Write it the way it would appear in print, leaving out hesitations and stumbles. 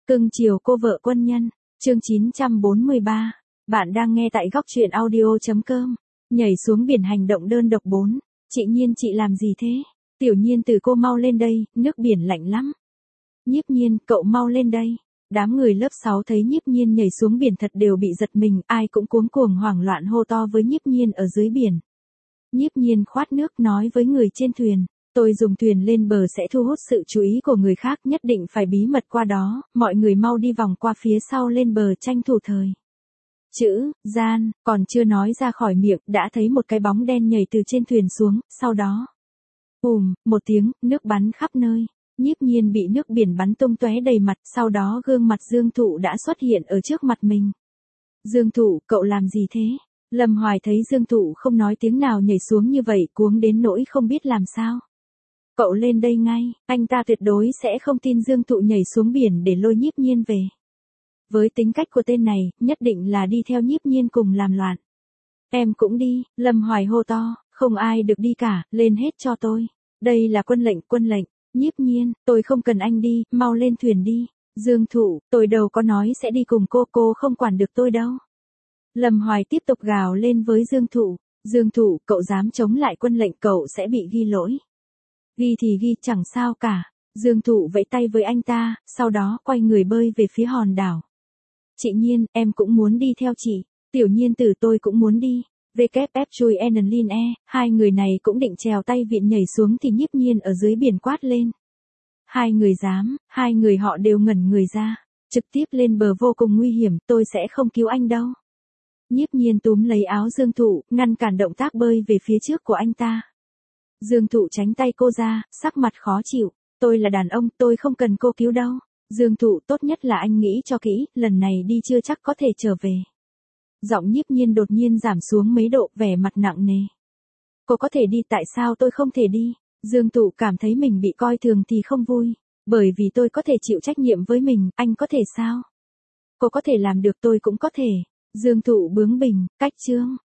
Cưng chiều cô vợ quân nhân, chương 943. Bạn đang nghe tại góc truyện audio.com. Nhảy xuống biển hành động đơn độc 4. Chị Nhiên, chị làm gì thế? Tiểu Nhiên, từ cô mau lên đây, nước biển lạnh lắm. Nhiếp Nhiên, cậu mau lên đây. Đám người lớp 6 thấy Nhiếp Nhiên nhảy xuống biển thật đều bị giật mình, ai cũng cuống cuồng hoảng loạn hô to với Nhiếp Nhiên ở dưới biển. Nhiếp Nhiên khoát nước nói với người trên thuyền. Tôi dùng thuyền lên bờ sẽ thu hút sự chú ý của người khác, nhất định phải bí mật qua đó, mọi người mau đi vòng qua phía sau lên bờ tranh thủ thời. Chữ, gian, còn chưa nói ra khỏi miệng, đã thấy một cái bóng đen nhảy từ trên thuyền xuống, sau đó. Một tiếng, nước bắn khắp nơi. Nhiếp Nhiên bị nước biển bắn tung tóe đầy mặt, sau đó gương mặt Dương Thụ đã xuất hiện ở trước mặt mình. Dương Thụ, cậu làm gì thế? Lâm Hoài thấy Dương Thụ không nói tiếng nào nhảy xuống như vậy, cuống đến nỗi không biết làm sao. Cậu lên đây ngay, anh ta tuyệt đối sẽ không tin Dương Thụ nhảy xuống biển để lôi Nhiếp Nhiên về. Với tính cách của tên này, nhất định là đi theo Nhiếp Nhiên cùng làm loạn. Em cũng đi, Lâm Hoài hô to, không ai được đi cả, lên hết cho tôi. Đây là quân lệnh. Nhiếp Nhiên, tôi không cần anh đi, mau lên thuyền đi. Dương Thụ, tôi đâu có nói sẽ đi cùng cô không quản được tôi đâu. Lâm Hoài tiếp tục gào lên với Dương Thụ. Dương Thụ, cậu dám chống lại quân lệnh, cậu sẽ bị ghi lỗi. Ghi thì ghi, chẳng sao cả. Dương Thụ vẫy tay với anh ta, sau đó quay người bơi về phía hòn đảo. Chị Nhiên, em cũng muốn đi theo chị. Tiểu Nhiên tử, tôi cũng muốn đi. WF Chui Enlin E, hai người này cũng định trèo tay viện nhảy xuống thì Nhiếp Nhiên ở dưới biển quát lên. Hai người dám, hai người họ đều ngẩn người ra. Trực tiếp lên bờ vô cùng nguy hiểm, tôi sẽ không cứu anh đâu. Nhiếp Nhiên túm lấy áo Dương Thụ, ngăn cản động tác bơi về phía trước của anh ta. Dương Thụ tránh tay cô ra, sắc mặt khó chịu. Tôi là đàn ông, tôi không cần cô cứu đâu. Dương Thụ, tốt nhất là anh nghĩ cho kỹ, lần này đi chưa chắc có thể trở về. Giọng Nhiếp Nhiên đột nhiên giảm xuống mấy độ, vẻ mặt nặng nề. Cô có thể đi, tại sao tôi không thể đi? Dương Thụ cảm thấy mình bị coi thường thì không vui. Bởi vì tôi có thể chịu trách nhiệm với mình, anh có thể sao? Cô có thể làm được, tôi cũng có thể. Dương Thụ bướng bỉnh, cách chương.